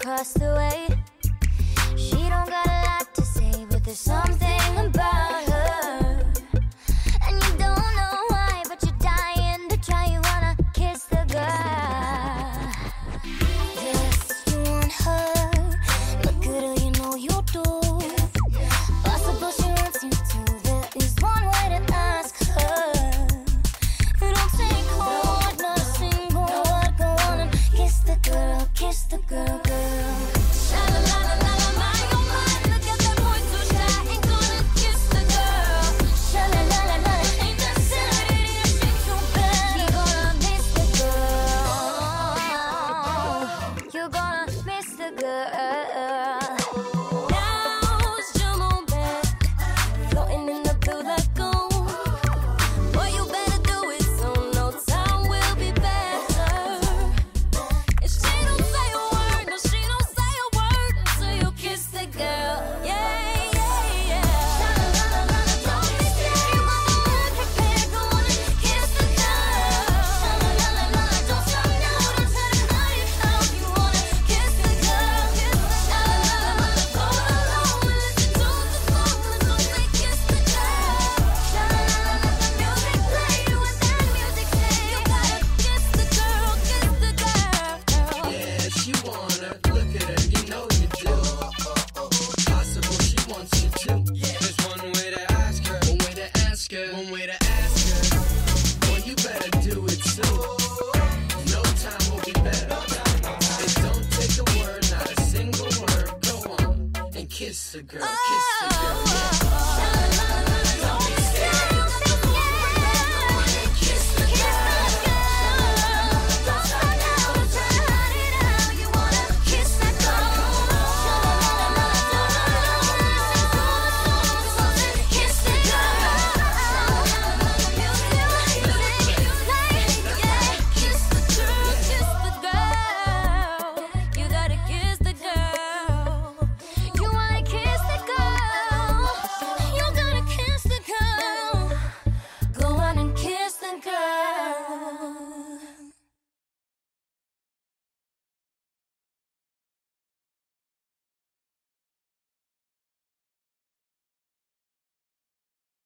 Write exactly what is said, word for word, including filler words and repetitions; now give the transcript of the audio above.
across the way. She don't got a lot to say, but there's something about her. And you don't know why, but you're dying to try. You wanna kiss the girl. Yes, you want her. Look at her, you know you do. Possible she wants you to. There is one way to ask her. It don't take a word, not a single word. Go on and kiss the girl, kiss the girl, girl. Sha la la la la la, my oh my, look at that boy so shy, ain't gonna kiss the girl. Sha la la la la, ain't that silly, she too bad. He gonna miss the girl. You're gonna miss the girl. Now it's Jamal Band, floating in the blue lagoon. Boy, you better do it soon, no time will be better. And she don't say a word, no, she don't say a word until you kiss the girl. Yeah, yeah, yeah. Sha la la la la, don't be scared, you want to look prepared, go on and kiss the girl. Sha la la la la, don't stop now, don't tell the night how you wanna kiss the girl. Sha la la la la, go along and listen to the song until they kiss the girl. Sha la la la la, the music play, what that music say. You gotta kiss the girl, kiss the girl. Yeah, she wanna look at her, you know you do. Possible she wants you to. There's one way to ask her, one way to ask her, one way to ask her. Boy, you better do it soon. No time will be better. It don't take a word, not a single word. Go on and kiss the girl, kiss the girl. Yeah. Sha